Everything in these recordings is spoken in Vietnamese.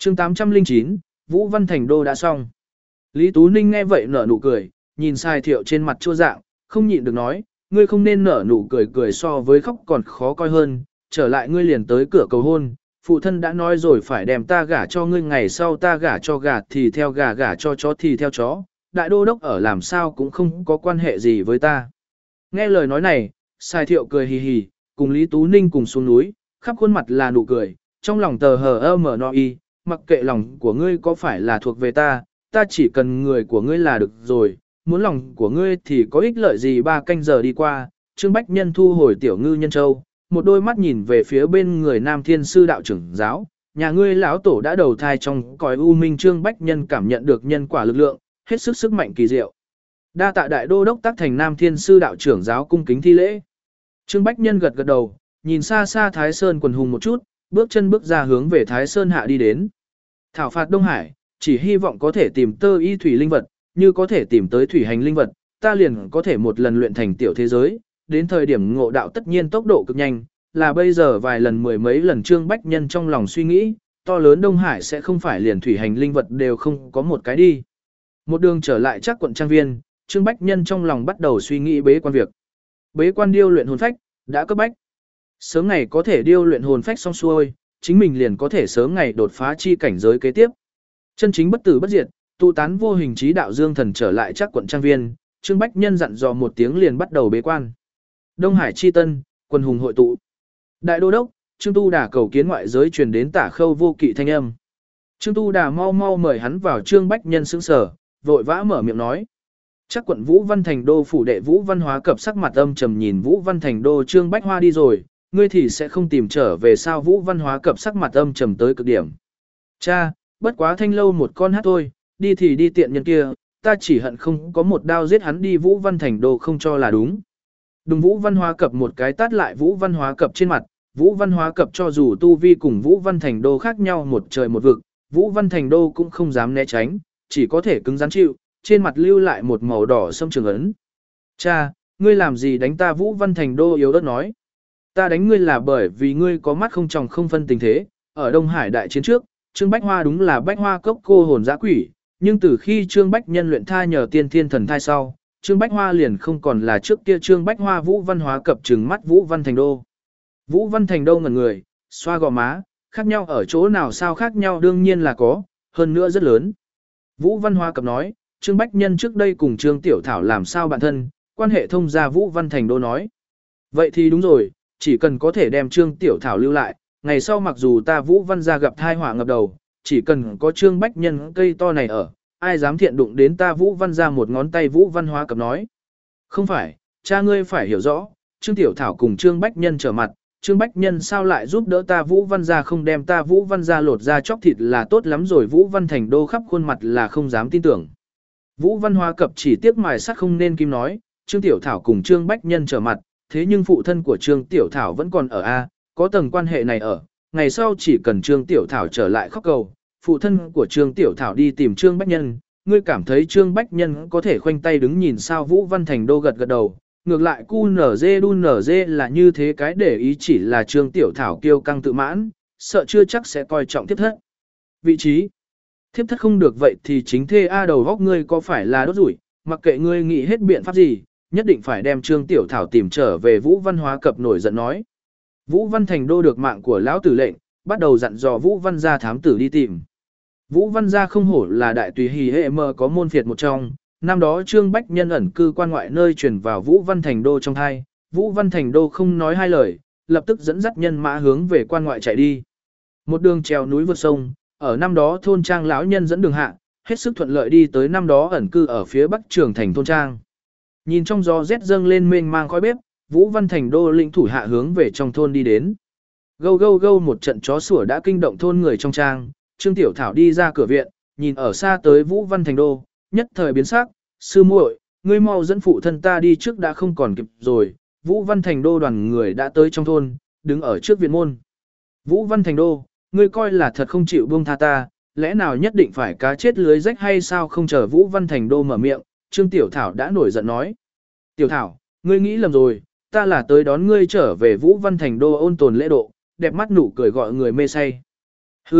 chương 809, Vũ Văn Thành Đô đã xong. Lý Tú Ninh nghe vậy nở nụ cười, nhìn Sai Thiệu trên mặt chua dạng, không nhịn được nói, ngươi không nên nở nụ cười cười so với khóc còn khó coi hơn, trở lại ngươi liền tới cửa cầu hôn, phụ thân đã nói rồi phải đem ta gả cho ngươi, ngày sau ta gả cho gà thì theo gà, gả cho chó thì theo chó, đại đô đốc ở làm sao cũng không có quan hệ gì với ta. Nghe lời nói này, Sai Thiệu cười hì hì, cùng Lý Tú Ninh cùng xuống núi, khắp khuôn mặt là nụ cười, trong lòng tờ hờ mở no y, mặc kệ lòng của ngươi có phải là thuộc về ta, ta chỉ cần người của ngươi là được rồi, muốn lòng của ngươi thì có ích lợi gì. 3 canh giờ đi qua, Trương Bách Nhân thu hồi tiểu ngư nhân châu, một đôi mắt nhìn về phía bên người Nam Thiên Sư đạo trưởng giáo, nhà ngươi lão tổ đã đầu thai trong cõi u minh. Trương Bách Nhân cảm nhận được nhân quả lực lượng, hết sức sức mạnh kỳ diệu. Đa tạ đại đô đốc tác thành Nam Thiên Sư đạo trưởng giáo cung kính thi lễ. Trương Bách Nhân gật gật đầu, nhìn xa xa Thái Sơn quần hùng một chút, bước chân bước ra hướng về Thái Sơn hạ đi đến. Thảo phạt Đông Hải, chỉ hy vọng có thể tìm tơ y thủy linh vật, như có thể tìm tới thủy hành linh vật, ta liền có thể một lần luyện thành tiểu thế giới, đến thời điểm ngộ đạo tất nhiên tốc độ cực nhanh, là bây giờ vài lần mười mấy lần. Trương Bách Nhân trong lòng suy nghĩ, to lớn Đông Hải sẽ không phải liền thủy hành linh vật đều không có một cái đi. Một đường trở lại chắc quận trang viên, Trương Bách Nhân trong lòng bắt đầu suy nghĩ bế quan việc. Bế quan điêu luyện hồn phách, đã cấp bách. Sớm ngày có thể điêu luyện hồn phách xong xuôi, chính mình liền có thể sớm ngày đột phá chi cảnh giới kế tiếp. Chân chính bất tử bất diệt, tụ tán vô hình trí đạo dương thần trở lại chắc quận trang viên, Trương Bách Nhân dặn dò một tiếng liền bắt đầu bế quan. Đông Hải chi tân, quần hùng hội tụ. Đại đô đốc, Trương Tu Đà cầu kiến ngoại giới truyền đến Tả Khâu vô kỵ thanh âm. Trương Tu Đà mau mau mời hắn vào. Trương Bách Nhân sững sờ, vội vã mở miệng nói. Chắc quận Vũ Văn Thành Đô phủ đệ Vũ Văn Hóa cập sắc mặt âm trầm nhìn Vũ Văn Thành Đô. Trương Bách Hoa đi rồi, ngươi thì sẽ không tìm trở về sao? Vũ Văn Hóa cập sắc mặt âm trầm tới cực điểm. Cha, bất quá thanh lâu một con hát thôi, đi thì đi tiện nhân kia, ta chỉ hận không có một đao giết hắn đi. Vũ Văn Thành Đô không cho là đúng. Đùng Vũ Văn Hóa cập một cái tát lại Vũ Văn Hóa cập trên mặt. Vũ Văn Hóa cập cho dù tu vi cùng Vũ Văn Thành Đô khác nhau một trời một vực, Vũ Văn Thành Đô cũng không dám né tránh, chỉ có thể cứng rắn chịu, trên mặt lưu lại một màu đỏ sâm trường ấn. Cha, ngươi làm gì đánh ta? Vũ Văn Thành Đô yếu ớt nói. Ta đánh ngươi là bởi vì ngươi có mắt không tròng không phân tình thế. Ở Đông Hải đại chiến trước, Trương Bách Hoa đúng là Bách Hoa cốc cô hồn dã quỷ, nhưng từ khi Trương Bách Nhân luyện tha nhờ tiên thiên thần thai sau, Trương Bách Hoa liền không còn là trước kia Trương Bách Hoa. Vũ Văn Hóa cập trừng mắt Vũ Văn Thành Đô. Vũ Văn Thành Đô ngẩn người, xoa gò má, khác nhau ở chỗ nào? Sao khác nhau? Đương nhiên là có, hơn nữa rất lớn. Vũ Văn Hóa cập nói, Trương Bách Nhân trước đây cùng Trương Tiểu Thảo làm sao bạn thân, quan hệ thông gia. Vũ Văn Thành Đô nói. Vậy thì đúng rồi, chỉ cần có thể đem Trương Tiểu Thảo lưu lại, ngày sau mặc dù ta Vũ Văn gia gặp thai họa ngập đầu, chỉ cần có Trương Bách Nhân cây to này ở, ai dám thiện đụng đến ta Vũ Văn gia một ngón tay? Vũ Văn Hóa cập nói. Không phải, cha ngươi phải hiểu rõ, Trương Tiểu Thảo cùng Trương Bách Nhân trở mặt, Trương Bách Nhân sao lại giúp đỡ ta Vũ Văn gia, không đem ta Vũ Văn gia lột ra chóc thịt là tốt lắm rồi. Vũ Văn Thành Đô khắp khuôn mặt là không dám tin tưởng. Vũ Văn Hóa cập chỉ tiếc mài sắt không nên kim nói, Trương Tiểu Thảo cùng Trương Bách Nhân trở mặt, thế nhưng phụ thân của Trương Tiểu Thảo vẫn còn ở A, có tầng quan hệ này ở, ngày sau chỉ cần Trương Tiểu Thảo trở lại khóc cầu, phụ thân của Trương Tiểu Thảo đi tìm Trương Bách Nhân, ngươi cảm thấy Trương Bách Nhân có thể khoanh tay đứng nhìn sao? Vũ Văn Thành Đô gật gật đầu, ngược lại cu nở dê đun nở dê là như thế, cái để ý chỉ là Trương Tiểu Thảo kiêu căng tự mãn, sợ chưa chắc sẽ coi trọng thiếp thất. Vị trí thiếp thất không được vậy thì chính thê A, đầu góc ngươi có phải là đốt rủi, mặc kệ ngươi nghĩ hết biện pháp gì, nhất định phải đem Trương Tiểu Thảo tìm trở về. Vũ Văn Hóa cập nổi giận nói. Vũ Văn Thành Đô được mạng của lão tử lệnh, bắt đầu dặn dò Vũ Văn gia thám tử đi tìm. Vũ Văn gia không hổ là đại tùy hì hệ mờ có môn phiệt một trong, năm đó Trương Bách Nhân ẩn cư quan ngoại nơi truyền vào Vũ Văn Thành Đô trong thai, Vũ Văn Thành Đô không nói hai lời, lập tức dẫn dắt nhân mã hướng về quan ngoại chạy đi. Một đường trèo núi vượt sông, ở năm đó thôn trang lão nhân dẫn đường hạ, hết sức thuận lợi đi tới năm đó ẩn cư ở phía bắc Trường Thành thôn trang. Nhìn trong gió rét dâng lên mênh mang khói bếp, Vũ Văn Thành Đô lĩnh thủ hạ hướng về trong thôn đi đến. Gâu gâu gâu một trận chó sủa đã kinh động thôn người trong trang, Trương Tiểu Thảo đi ra cửa viện, nhìn ở xa tới Vũ Văn Thành Đô, nhất thời biến sắc, sư muội, ngươi mau dẫn phụ thân ta đi trước đã không còn kịp rồi. Vũ Văn Thành Đô đoàn người đã tới trong thôn, đứng ở trước viện môn. Vũ Văn Thành Đô, ngươi coi là thật không chịu buông tha ta, lẽ nào nhất định phải cá chết lưới rách hay sao? Không chờ Vũ Văn Thành Đô mở miệng, Trương Tiểu Thảo đã nổi giận nói. Tiểu Thảo, ngươi nghĩ lầm rồi, ta là tới đón ngươi trở về. Vũ Văn Thành Đô ôn tồn lễ độ, đẹp mắt nụ cười gọi người mê say. Hừ,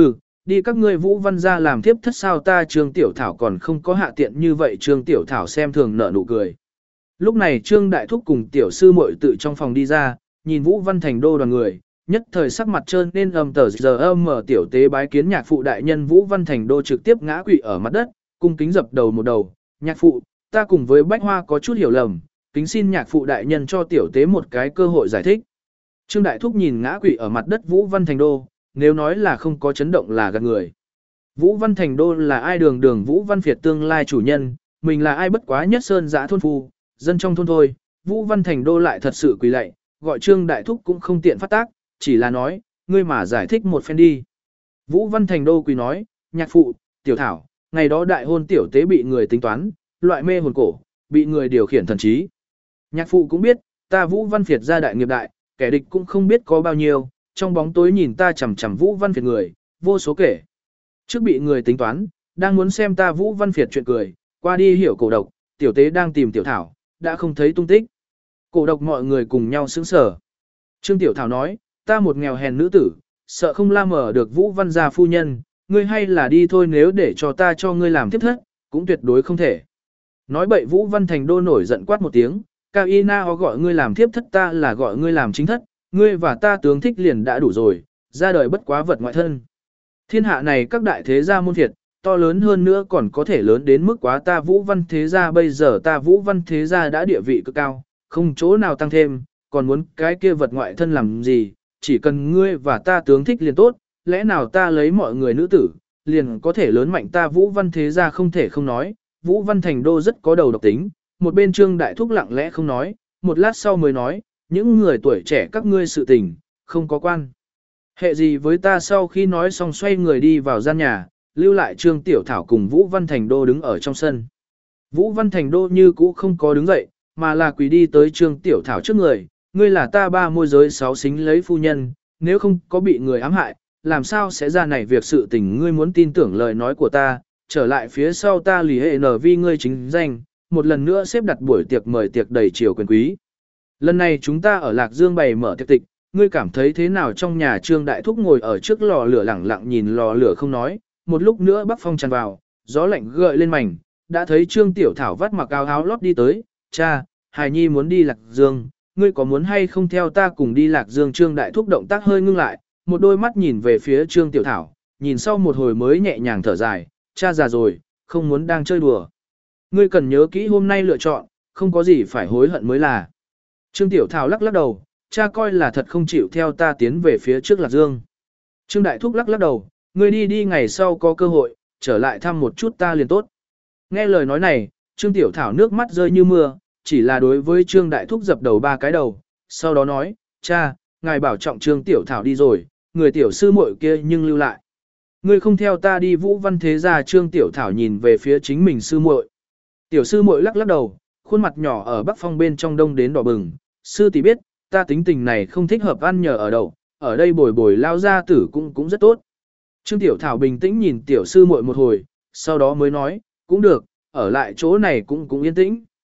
đi các ngươi Vũ Văn gia làm tiếp thất sao ta Trương Tiểu Thảo còn không có hạ tiện như vậy Trương Tiểu Thảo xem thường nở nụ cười. Lúc này Trương Đại Thúc cùng Tiểu Sư muội tự trong phòng đi ra, nhìn Vũ Văn Thành Đô đoàn người, nhất thời sắc mặt trơn nên tờ giờ mở tiểu tế bái kiến nhạc phụ đại nhân Vũ Văn Thành Đô trực tiếp ngã quỵ ở mặt đất, cung kính dập đầu một đầu, nhạc phụ, ta cùng với Bách Hoa có chút hiểu lầm, kính xin nhạc phụ đại nhân cho tiểu tế một cái cơ hội giải thích. Trương Đại Thúc nhìn ngã quỵ ở mặt đất Vũ Văn Thành Đô, nếu nói là không có chấn động là gạt người. Vũ Văn Thành Đô là ai đường Vũ Văn Việt tương lai chủ nhân, mình là ai bất quá nhất sơn giã thôn phu, dân trong thôn thôi, Vũ Văn Thành Đô lại thật sự quỳ lạy, gọi Trương Đại Thúc cũng không tiện phát tác, chỉ là nói, ngươi mà giải thích một phen đi. Vũ Văn Thành Đô quỳ nói, nhạc phụ, Tiểu Thảo, ngày đó đại hôn tiểu tế bị người tính toán, loại mê hồn cổ, bị người điều khiển thần trí. Nhạc phụ cũng biết, ta Vũ Văn Việt gia đại nghiệp đại, kẻ địch cũng không biết có bao nhiêu, trong bóng tối nhìn ta chằm chằm Vũ Văn Việt người, vô số kể. Trước bị người tính toán, đang muốn xem ta Vũ Văn Việt chuyện cười, qua đi hiểu cổ độc, tiểu tế đang tìm Tiểu Thảo, đã không thấy tung tích. Cổ độc mọi người cùng nhau sững sờ. Trương Tiểu Thảo nói, ta một nghèo hèn nữ tử, sợ không la mở được Vũ Văn gia phu nhân, ngươi hay là đi thôi nếu để cho ta cho ngươi làm tiếp thất, cũng tuyệt đối không thể. Nói bậy Vũ Văn Thành Đô nổi giận quát một tiếng, Cao Y Na gọi ngươi làm tiếp thất ta là gọi ngươi làm chính thất, ngươi và ta tướng thích liền đã đủ rồi, ra đời bất quá vật ngoại thân. Thiên hạ này các đại thế gia môn thiệt, to lớn hơn nữa còn có thể lớn đến mức quá ta Vũ Văn thế gia bây giờ ta Vũ Văn thế gia đã địa vị cực cao, không chỗ nào tăng thêm, còn muốn cái kia vật ngoại thân làm gì, chỉ cần ngươi và ta tướng thích liền tốt, lẽ nào ta lấy mọi người nữ tử, liền có thể lớn mạnh ta Vũ Văn thế gia không thể không nói, Vũ Văn Thành Đô rất có đầu độc tính, một bên Trương Đại Thúc lặng lẽ không nói, một lát sau mới nói, những người tuổi trẻ các ngươi sự tình, không có quan. Hệ gì với ta sau khi nói xong xoay người đi vào gian nhà, lưu lại Trương Tiểu Thảo cùng Vũ Văn Thành Đô đứng ở trong sân. Vũ Văn Thành Đô như cũ không có đứng dậy, mà là quỳ đi tới Trương Tiểu Thảo trước người, ngươi là ta ba môi giới sáu xính lấy phu nhân, nếu không có bị người ám hại, làm sao sẽ ra này việc sự tình ngươi muốn tin tưởng lời nói của ta, trở lại phía sau ta lì hệ nở vi ngươi chính danh, một lần nữa xếp đặt buổi tiệc mời tiệc đầy triều quyền quý. Lần này chúng ta ở Lạc Dương bày mở tiệc tịch, ngươi cảm thấy thế nào trong nhà Trương Đại Thúc ngồi ở trước lò lửa lẳng lặng nhìn lò lửa không nói, một lúc nữa bắc phong tràn vào, gió lạnh gợi lên mảnh, đã thấy Trương Tiểu Thảo vắt mặc áo áo lót đi tới, cha, Hải Nhi muốn đi Lạc Dương, ngươi có muốn hay không theo ta cùng đi Lạc Dương Trương Đại Thúc động tác hơi ngưng lại, một đôi mắt nhìn về phía Trương Tiểu Thảo, nhìn sau một hồi mới nhẹ nhàng thở dài, cha già rồi, không muốn đang chơi đùa. Ngươi cần nhớ kỹ hôm nay lựa chọn, không có gì phải hối hận mới là. Trương Tiểu Thảo lắc lắc đầu, cha coi là thật không chịu theo ta tiến về phía trước Lạc Dương. Trương Đại Thúc lắc lắc đầu, ngươi đi đi ngày sau có cơ hội, trở lại thăm một chút ta liền tốt. Nghe lời nói này, Trương Tiểu Thảo nước mắt rơi như mưa, chỉ là đối với Trương Đại Thúc dập đầu ba cái đầu, sau đó nói, cha, ngài bảo trọng Trương Tiểu Thảo đi rồi, người tiểu sư muội kia nhưng lưu lại. Ngươi không theo ta đi Vũ Văn thế gia Trương Tiểu Thảo nhìn về phía chính mình sư muội. Tiểu sư muội lắc lắc đầu, khuôn mặt nhỏ ở Bắc Phong bên trong đông đến đỏ bừng, sư tỷ biết, ta tính tình này không thích hợp ăn nhờ ở đậu, ở đây bồi bồi lao gia tử cũng rất tốt. Trương Tiểu Thảo bình tĩnh nhìn tiểu sư muội một hồi, sau đó mới nói, cũng được, ở lại chỗ này cũng yên tĩnh.